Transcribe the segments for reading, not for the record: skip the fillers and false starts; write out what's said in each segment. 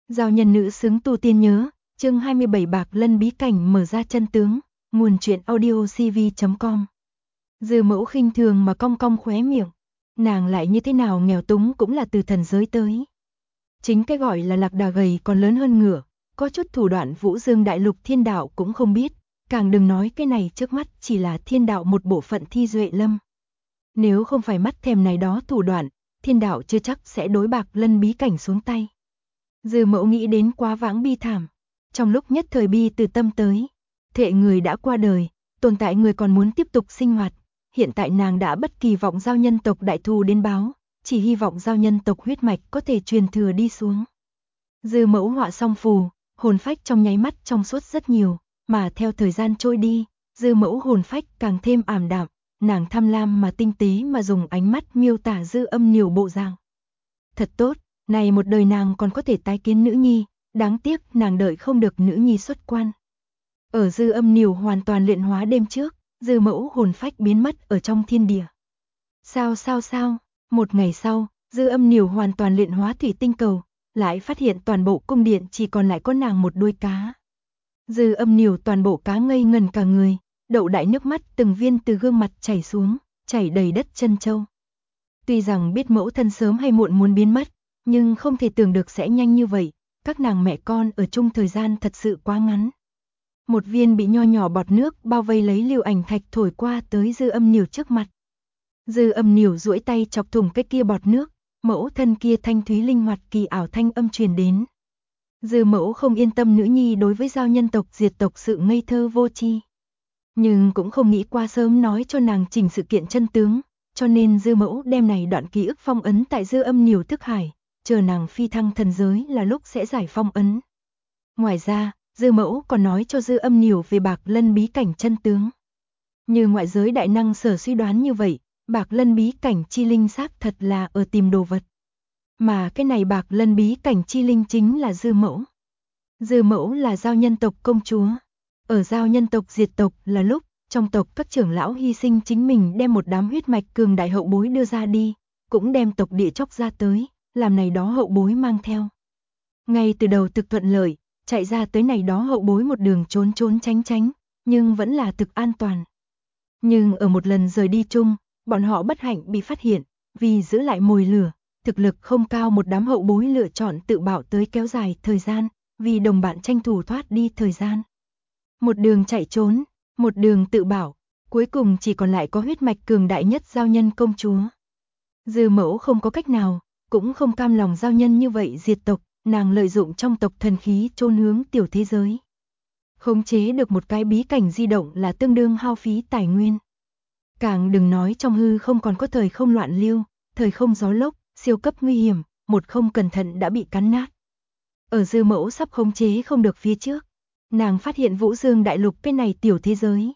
Giao nhân nữ xứng tu tiên nhớ, chương 27 Bạc Lân bí cảnh mở ra chân tướng, nguồn truyện audio cv.com. Dư Mẫu khinh thường mà cong cong khóe miệng, nàng lại như thế nào nghèo túng cũng là từ thần giới tới. Chính cái gọi là lạc đà gầy còn lớn hơn ngựa, có chút thủ đoạn Vũ Dương đại lục thiên đạo cũng không biết, càng đừng nói cái này trước mắt chỉ là thiên đạo một bộ phận thi duệ lâm. Nếu không phải mắt thèm này đó thủ đoạn, thiên đạo chưa chắc sẽ đối Bạc Lân bí cảnh xuống tay. Dư Mẫu nghĩ đến quá vãng bi thảm, trong lúc nhất thời bi từ tâm tới, thệ người đã qua đời, tồn tại người còn muốn tiếp tục sinh hoạt, hiện tại nàng đã bất kỳ vọng giao nhân tộc đại thù đến báo, chỉ hy vọng giao nhân tộc huyết mạch có thể truyền thừa đi xuống. Dư Mẫu họa xong phù, hồn phách trong nháy mắt trong suốt rất nhiều, mà theo thời gian trôi đi, Dư Mẫu hồn phách càng thêm ảm đạm, nàng tham lam mà tinh tế mà dùng ánh mắt miêu tả Dư Âm Nhiều bộ dạng. Thật tốt, này một đời nàng còn có thể tái kiến nữ nhi, đáng tiếc nàng đợi không được nữ nhi xuất quan. Ở Dư Âm Nhiều hoàn toàn luyện hóa đêm trước, Dư Mẫu hồn phách biến mất ở trong thiên địa. Sao, một ngày sau, Dư Âm Nhiều hoàn toàn luyện hóa thủy tinh cầu, lại phát hiện toàn bộ cung điện chỉ còn lại có nàng một đuôi cá. Dư Âm Nhiều toàn bộ cá ngây ngần cả người, đậu đại nước mắt từng viên từ gương mặt chảy xuống, chảy đầy đất chân châu. Tuy rằng biết mẫu thân sớm hay muộn muốn biến mất, nhưng không thể tưởng được sẽ nhanh như vậy, các nàng mẹ con ở chung thời gian thật sự quá ngắn. Một viên bị nho nhỏ bọt nước bao vây lấy lưu ảnh thạch thổi qua tới Dư Âm Nhiều trước mặt. Dư Âm Nhiều duỗi tay chọc thủng cái kia bọt nước, mẫu thân kia thanh thúy linh hoạt kỳ ảo thanh âm truyền đến. Dư Mẫu không yên tâm nữ nhi đối với giao nhân tộc diệt tộc sự ngây thơ vô tri, nhưng cũng không nghĩ qua sớm nói cho nàng chỉnh sự kiện chân tướng, cho nên Dư Mẫu đem này đoạn ký ức phong ấn tại Dư Âm Nhiều thức hải, chờ nàng phi thăng thần giới là lúc sẽ giải phong ấn. Ngoài ra, Dư Mẫu còn nói cho Dư Âm Nhiều về Bạc Lân bí cảnh chân tướng. Như ngoại giới đại năng sở suy đoán như vậy, Bạc Lân bí cảnh chi linh xác thật là ở tìm đồ vật. Mà cái này Bạc Lân bí cảnh chi linh chính là Dư Mẫu. Dư Mẫu là giao nhân tộc công chúa. Ở giao nhân tộc diệt tộc là lúc, trong tộc các trưởng lão hy sinh chính mình đem một đám huyết mạch cường đại hậu bối đưa ra đi, cũng đem tộc địa chóc ra tới, làm này đó hậu bối mang theo. Ngay từ đầu thực thuận lợi, chạy ra tới này đó hậu bối một đường trốn tránh, nhưng vẫn là thực an toàn. Nhưng ở một lần rời đi chung, bọn họ bất hạnh bị phát hiện, vì giữ lại mồi lửa, thực lực không cao một đám hậu bối lựa chọn tự bảo tới kéo dài thời gian, vì đồng bạn tranh thủ thoát đi thời gian. Một đường chạy trốn, một đường tự bảo, cuối cùng chỉ còn lại có huyết mạch cường đại nhất giao nhân công chúa. Dư Mẫu không có cách nào, cũng không cam lòng giao nhân như vậy diệt tộc, nàng lợi dụng trong tộc thần khí chôn hướng tiểu thế giới. Khống chế được một cái bí cảnh di động là tương đương hao phí tài nguyên. Càng đừng nói trong hư không còn có thời không loạn lưu, thời không gió lốc, siêu cấp nguy hiểm, một không cẩn thận đã bị cắn nát. Ở Dư Mẫu sắp khống chế không được phía trước, nàng phát hiện Vũ Dương đại lục cái này tiểu thế giới.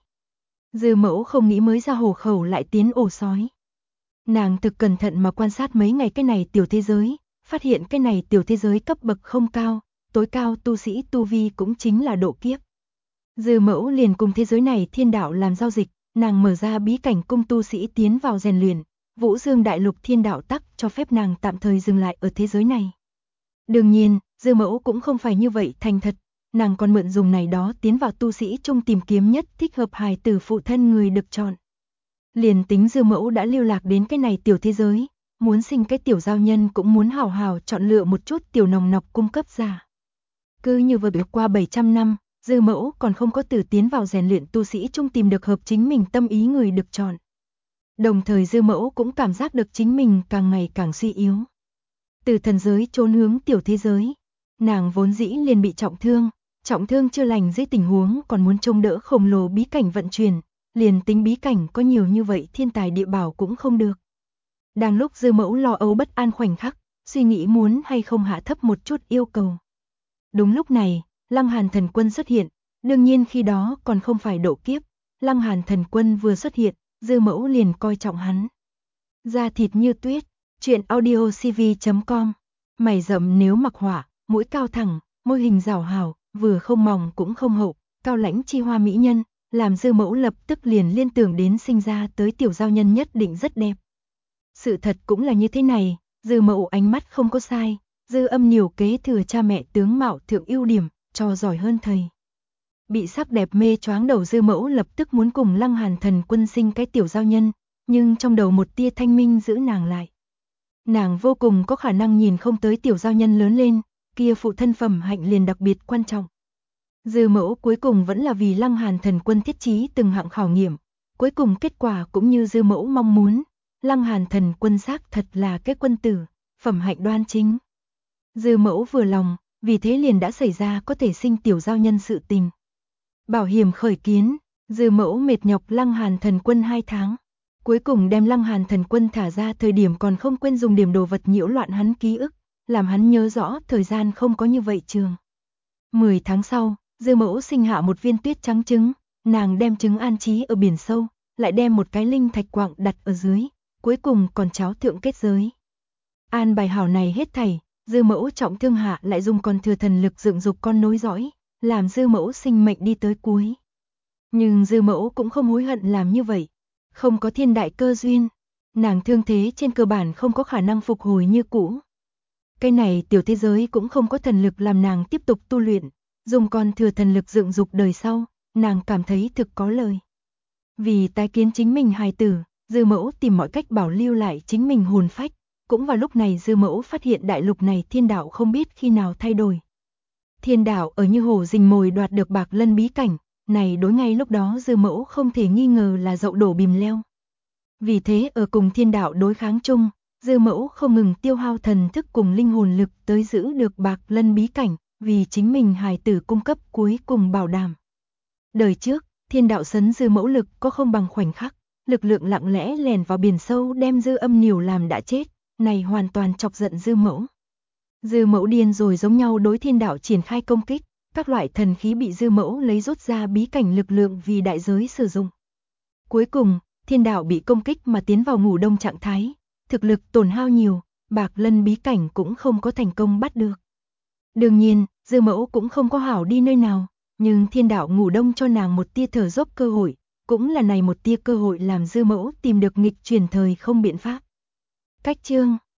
Dư Mẫu không nghĩ mới ra hồ khẩu lại tiến ổ sói. Nàng thực cẩn thận mà quan sát mấy ngày cái này tiểu thế giới, phát hiện cái này tiểu thế giới cấp bậc không cao, tối cao tu sĩ tu vi cũng chính là độ kiếp. Dư Mẫu liền cùng thế giới này thiên đạo làm giao dịch, nàng mở ra bí cảnh cung tu sĩ tiến vào rèn luyện, Vũ Dương đại lục thiên đạo tắc cho phép nàng tạm thời dừng lại ở thế giới này. Đương nhiên, Dư Mẫu cũng không phải như vậy thành thật, nàng còn mượn dùng này đó tiến vào tu sĩ chung tìm kiếm nhất thích hợp hài tử phụ thân người được chọn. Liền tính Dư Mẫu đã lưu lạc đến cái này tiểu thế giới, muốn sinh cái tiểu giao nhân cũng muốn hào hào chọn lựa một chút tiểu nòng nọc cung cấp ra. Cứ như vừa qua 700 năm, Dư Mẫu còn không có từ tiến vào rèn luyện tu sĩ chung tìm được hợp chính mình tâm ý người được chọn. Đồng thời Dư Mẫu cũng cảm giác được chính mình càng ngày càng suy yếu. Từ thần giới trốn hướng tiểu thế giới, nàng vốn dĩ liền bị trọng thương chưa lành dưới tình huống còn muốn trông đỡ khổng lồ bí cảnh vận chuyển, liền tính bí cảnh có nhiều như vậy thiên tài địa bảo cũng không được. Đang lúc Dư Mẫu lo âu bất an khoảnh khắc, suy nghĩ muốn hay không hạ thấp một chút yêu cầu. Đúng lúc này, Lăng Hàn Thần Quân xuất hiện, đương nhiên khi đó còn không phải độ kiếp, Lăng Hàn Thần Quân vừa xuất hiện, Dư Mẫu liền coi trọng hắn. Da thịt như tuyết, truyện audio cv.com, mày rậm nếu mặc họa, mũi cao thẳng, môi hình rảo hảo, vừa không mỏng cũng không hậu, cao lãnh chi hoa mỹ nhân, làm Dư Mẫu lập tức liền liên tưởng đến sinh ra tới tiểu giao nhân nhất định rất đẹp. Sự thật cũng là như thế này, Dư Mẫu ánh mắt không có sai, Dư Âm Nhiều kế thừa cha mẹ tướng mạo thượng ưu điểm, trò giỏi hơn thầy. Bị sắc đẹp mê choáng đầu Dư Mẫu lập tức muốn cùng Lăng Hàn Thần Quân sinh cái tiểu giao nhân, nhưng trong đầu một tia thanh minh giữ nàng lại. Nàng vô cùng có khả năng nhìn không tới tiểu giao nhân lớn lên, kia phụ thân phẩm hạnh liền đặc biệt quan trọng. Dư Mẫu cuối cùng vẫn là vì Lăng Hàn Thần Quân thiết trí từng hạng khảo nghiệm, cuối cùng kết quả cũng như Dư Mẫu mong muốn, Lăng Hàn Thần Quân xác thật là cái quân tử, phẩm hạnh đoan chính. Dư Mẫu vừa lòng, vì thế liền đã xảy ra có thể sinh tiểu giao nhân sự tình. Bảo hiểm khởi kiến, Dư Mẫu mệt nhọc Lăng Hàn Thần Quân 2 tháng. Cuối cùng đem Lăng Hàn Thần Quân thả ra thời điểm còn không quên dùng điểm đồ vật nhiễu loạn hắn ký ức, làm hắn nhớ rõ thời gian không có như vậy trường. 10 tháng sau, Dư Mẫu sinh hạ một viên tuyết trắng trứng, nàng đem trứng an trí ở biển sâu, lại đem một cái linh thạch quạng đặt ở dưới, cuối cùng còn cháo thượng kết giới. An bài hảo này hết thảy, Dư Mẫu trọng thương hạ lại dùng còn thừa thần lực dựng dục con nối dõi, làm Dư Mẫu sinh mệnh đi tới cuối. Nhưng Dư Mẫu cũng không hối hận làm như vậy, không có thiên đại cơ duyên, nàng thương thế trên cơ bản không có khả năng phục hồi như cũ. Cái này tiểu thế giới cũng không có thần lực làm nàng tiếp tục tu luyện, dùng còn thừa thần lực dựng dục đời sau, nàng cảm thấy thực có lời. Vì tái kiến chính mình hài tử, Dư Mẫu tìm mọi cách bảo lưu lại chính mình hồn phách, cũng vào lúc này Dư Mẫu phát hiện đại lục này thiên đạo không biết khi nào thay đổi. Thiên đạo ở Như Hổ rình mồi đoạt được Bạc Lân bí cảnh, này đối ngay lúc đó Dư Mẫu không thể nghi ngờ là dậu đổ bìm leo. Vì thế ở cùng thiên đạo đối kháng chung, Dư Mẫu không ngừng tiêu hao thần thức cùng linh hồn lực tới giữ được Bạc Lân bí cảnh, vì chính mình hài tử cung cấp cuối cùng bảo đảm. Đời trước, thiên đạo sấn Dư Mẫu lực có không bằng khoảnh khắc, lực lượng lặng lẽ lèn vào biển sâu đem Dư Âm Nhiều làm đã chết, này hoàn toàn chọc giận Dư Mẫu. Dư Mẫu điên rồi giống nhau đối thiên đạo triển khai công kích, các loại thần khí bị Dư Mẫu lấy rút ra bí cảnh lực lượng vì đại giới sử dụng. Cuối cùng, thiên đạo bị công kích mà tiến vào ngủ đông trạng thái, thực lực tổn hao nhiều, Bạc Lân bí cảnh cũng không có thành công bắt được. Đương nhiên, Dư Mẫu cũng không có hảo đi nơi nào, nhưng thiên đạo ngủ đông cho nàng một tia thở dốc cơ hội, cũng là này một tia cơ hội làm Dư Mẫu tìm được nghịch chuyển thời không biện pháp. Cách chương